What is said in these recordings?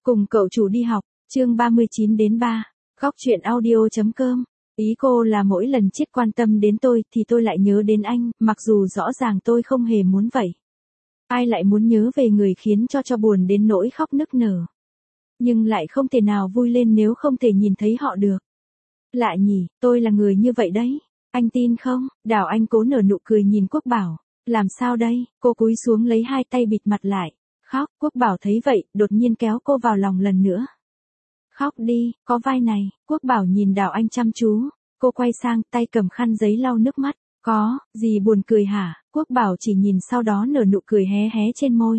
Cùng cậu chủ đi học, chương 39 đến 3, góc chuyện audio.com. Ý cô là mỗi lần Chiết quan tâm đến tôi thì tôi lại nhớ đến anh, mặc dù rõ ràng tôi không hề muốn vậy. Ai lại muốn nhớ về người khiến cho buồn đến nỗi khóc nức nở. Nhưng lại không thể nào vui lên nếu không thể nhìn thấy họ được. Lạ nhỉ, tôi là người như vậy đấy. Anh tin không? Đào Anh cố nở nụ cười nhìn Quốc Bảo. Làm sao đây? Cô cúi xuống lấy hai tay bịt mặt lại. Khóc, Quốc Bảo thấy vậy, đột nhiên kéo cô vào lòng lần nữa. Khóc đi, có vai này. Quốc Bảo nhìn Đào Anh chăm chú. Cô quay sang, tay cầm khăn giấy lau nước mắt. Có, gì buồn cười hả? Quốc Bảo chỉ nhìn sau đó nở nụ cười hé hé trên môi.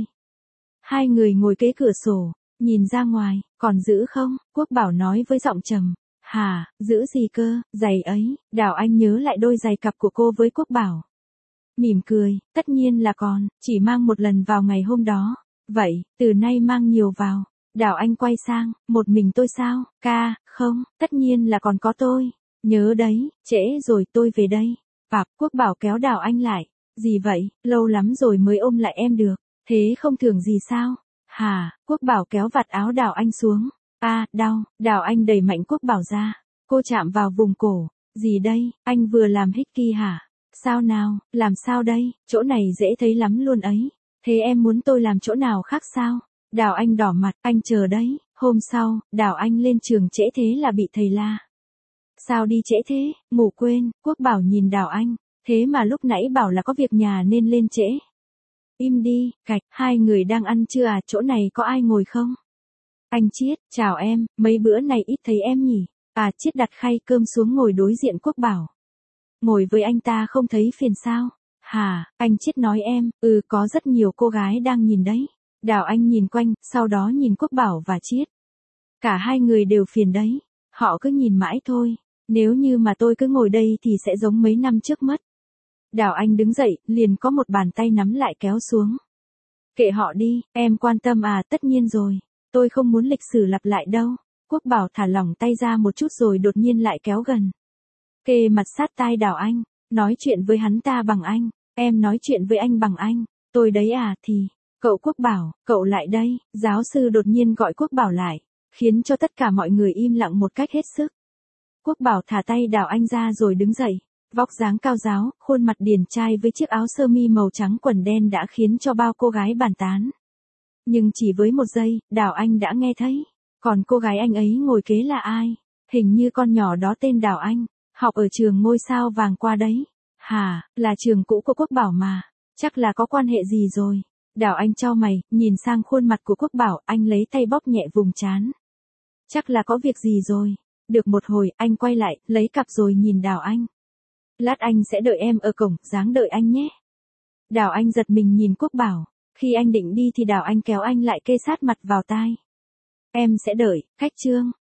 Hai người ngồi kế cửa sổ, nhìn ra ngoài, còn giữ không? Quốc Bảo nói với giọng trầm. Hả, giữ gì cơ? Giày ấy. Đào Anh nhớ lại đôi giày cặp của cô với Quốc Bảo. Mỉm cười, tất nhiên là còn, chỉ mang một lần vào ngày hôm đó. Vậy, từ nay mang nhiều vào. Đào Anh quay sang, một mình tôi sao? Ca, không, tất nhiên là còn có tôi. Nhớ đấy, trễ rồi tôi về đây. Quốc Bảo kéo Đào Anh lại. Gì vậy, lâu lắm rồi mới ôm lại em được. Thế không thường gì sao? Hả, Quốc Bảo kéo vạt áo Đào Anh xuống. Đau, Đào Anh đẩy mạnh Quốc Bảo ra. Cô chạm vào vùng cổ. Gì đây, anh vừa làm hickey hả? Sao nào, làm sao đây, chỗ này dễ thấy lắm luôn ấy. Thế em muốn tôi làm chỗ nào khác sao? Đào Anh đỏ mặt, anh chờ đấy. Hôm sau, Đào Anh lên trường trễ thế là bị thầy la. Sao đi trễ thế, ngủ quên, Quốc Bảo nhìn Đào Anh. Thế mà lúc nãy bảo là có việc nhà nên lên trễ. Im đi, cạch, hai người đang ăn trưa à, chỗ này có ai ngồi không? Anh Chiết, chào em, mấy bữa này ít thấy em nhỉ? Chiết đặt khay cơm xuống ngồi đối diện Quốc Bảo. Ngồi với anh ta không thấy phiền sao? Hả, anh Chiết nói em, có rất nhiều cô gái đang nhìn đấy. Đào Anh nhìn quanh, sau đó nhìn Quốc Bảo và Chiết. Cả hai người đều phiền đấy. Họ cứ nhìn mãi thôi. Nếu như mà tôi cứ ngồi đây thì sẽ giống mấy năm trước mất. Đào Anh đứng dậy, liền có một bàn tay nắm lại kéo xuống. Kệ họ đi, em quan tâm tất nhiên rồi. Tôi không muốn lịch sử lặp lại đâu. Quốc Bảo thả lỏng tay ra một chút rồi đột nhiên lại kéo gần. Kề mặt sát tai Đào Anh, nói chuyện với hắn ta bằng anh, em nói chuyện với anh bằng anh, tôi đấy thì, cậu Quốc Bảo, cậu lại đây, giáo sư đột nhiên gọi Quốc Bảo lại, khiến cho tất cả mọi người im lặng một cách hết sức. Quốc Bảo thả tay Đào Anh ra rồi đứng dậy, vóc dáng cao ráo, khuôn mặt điển trai với chiếc áo sơ mi màu trắng quần đen đã khiến cho bao cô gái bàn tán. Nhưng chỉ với một giây, Đào Anh đã nghe thấy, còn cô gái anh ấy ngồi kế là ai? Hình như con nhỏ đó tên Đào Anh. Học ở trường ngôi sao vàng qua đấy. Hả, là trường cũ của Quốc Bảo mà. Chắc là có quan hệ gì rồi. Đào Anh chau mày, nhìn sang khuôn mặt của Quốc Bảo, anh lấy tay bóp nhẹ vùng trán. Chắc là có việc gì rồi. Được một hồi, anh quay lại, lấy cặp rồi nhìn Đào Anh. Lát anh sẽ đợi em ở cổng, ráng đợi anh nhé. Đào Anh giật mình nhìn Quốc Bảo. Khi anh định đi thì Đào Anh kéo anh lại kê sát mặt vào tai. Em sẽ đợi, khách trương.